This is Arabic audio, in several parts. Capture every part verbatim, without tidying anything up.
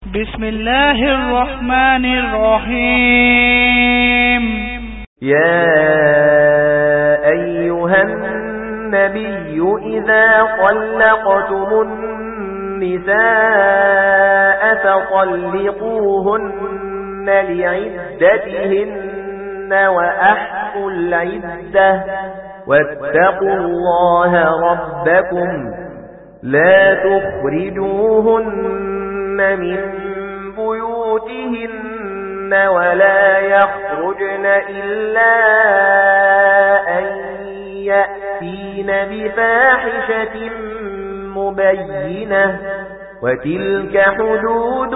بسم الله الرحمن الرحيم. يا أيها النبي إذا طلقتم النساء فطلقوهن لعدتهن وأحصوا العدة واتقوا الله ربكم لا تخرجوهن من بيوتهن ولا يخرجن إلا أن يأتين بفاحشة مبينة وتلك حدود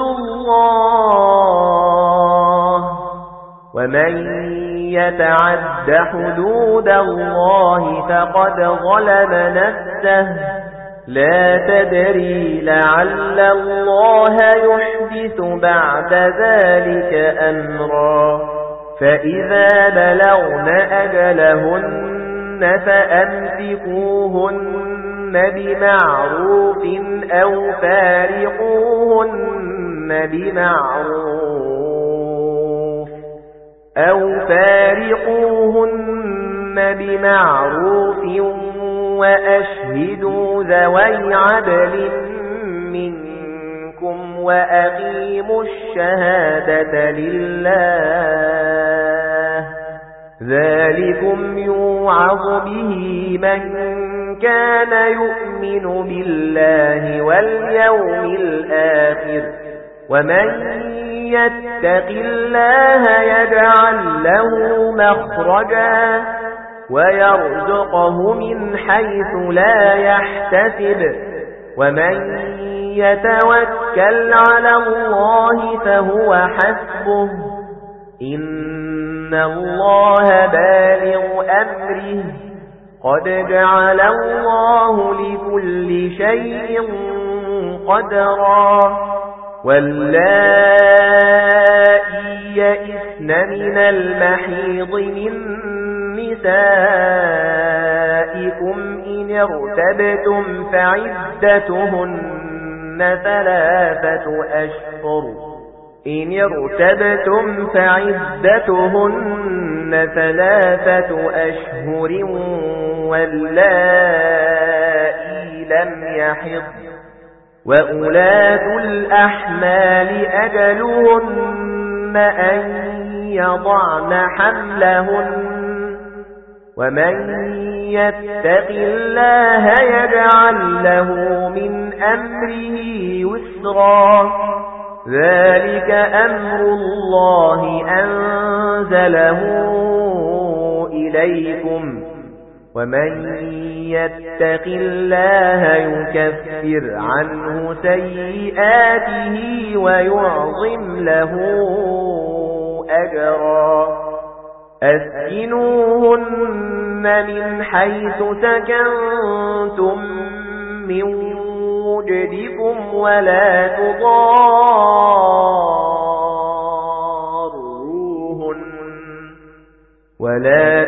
الله ومن يتعد حدود الله فقد ظلم نفسه لا تدري لعل الله يحدث بعد ذلك أمرا فإذا بلغن أجلهن فأمسكوهن بمعروف أو فارقوهن بمعروف أو فارقوهن بمعروف وأشهدوا ذوي عدل منكم وأقيموا الشهادة لله ذلكم يوعظ به من كان يؤمن بالله واليوم الآخر ومن يتق الله يجعل له مخرجا ويرزقه من حيث لا يحتسب ومن يتوكل على الله فهو حسبه إن الله بالغ أمره قد جعل الله لكل شيء قدرا واللائي يئسن من المحيض من نسائكم إن ارتبتم فعدتهن ثلاثة أشهر إن ارتبتم فعدتهن ثلاثة أشهر واللائي لم يحضن وأولاة الأحمال أجلهن أن يضعن حملهن ومن يتق الله يجعل له من أمره يسرا ذلك أمر الله أنزله إليكم ومن يتق الله يكفر عنه سيئاته ويعظم له أجرا أسكنوهن من حيث سكنتم من وجدكم ولا تضاروهن ولا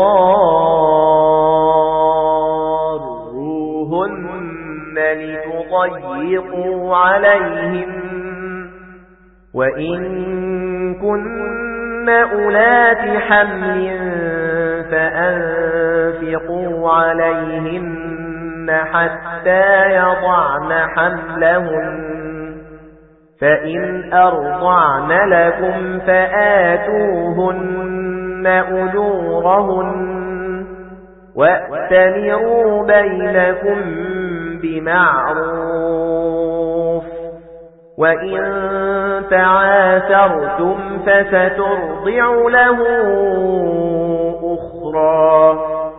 تضاروهن لتضيقوا عليهن وإن كن أولات حمل فأنفقوا عليهن حتى يضعن حملهن فإن أرضعن لكم فآتوهن أجورهن وأتمروا بينكم بمعروف وإن تعاثرتم فسترضع له أخرى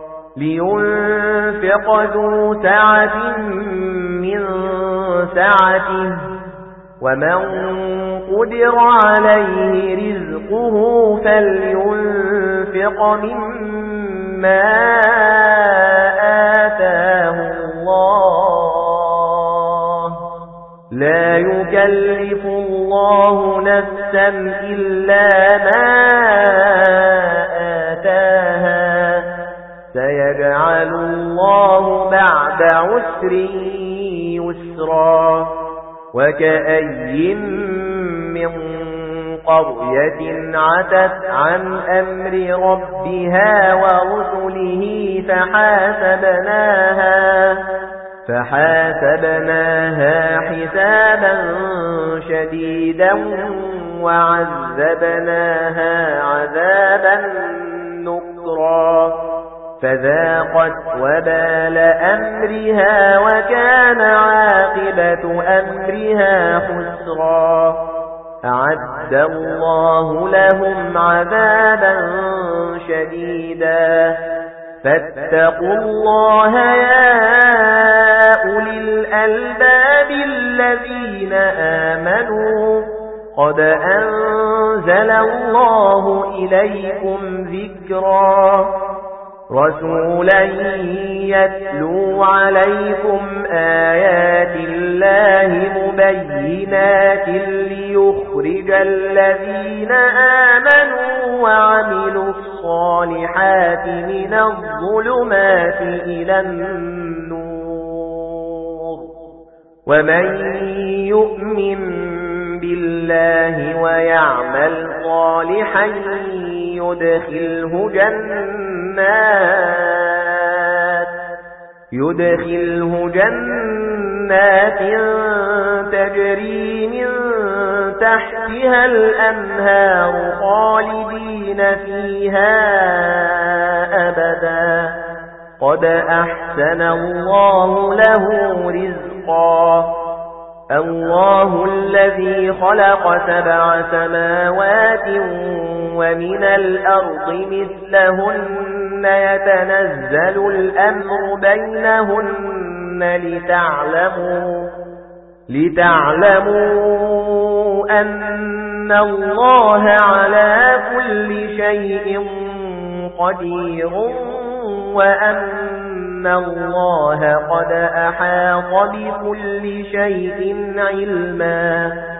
لينفق ذو سعة من سعته ومن قدر عليه رزقه فلينفق مما آتاه الله لا يكلف الله نفسا إلا ما آتاها سيجعل الله بعد عسر يسرا وكأي من قرية عتت عن أمر ربها ورسله فحاسبناها فحاسبناها حسابا شديدا وعذبناها عذابا نكرا فذاقت وبال أمرها وكان عاقبة أمرها خسرا أعد الله لهم عذابا شديدا فاتقوا الله يا أولي الألباب الذين آمنوا قد أنزل الله إليكم ذكرا رسولا يتلو عليكم آيات الله مبينات ليخرج الذين آمنوا وعملوا الصالحات من الظلمات إلى النور ومن يؤمن بالله ويعمل صالحا يدخله جنات يدخله جنات تجري من تحتها الأنهار خالدين فيها أبدا قد أحسن الله له رزقا الله الذي خلق سبع سماوات ومن الأرض مثلهن يتنزل الأمر بينهن لتعلموا لتعلموا أن الله على كل شيء قدير وأن الله قد أحاط بكل شيء علما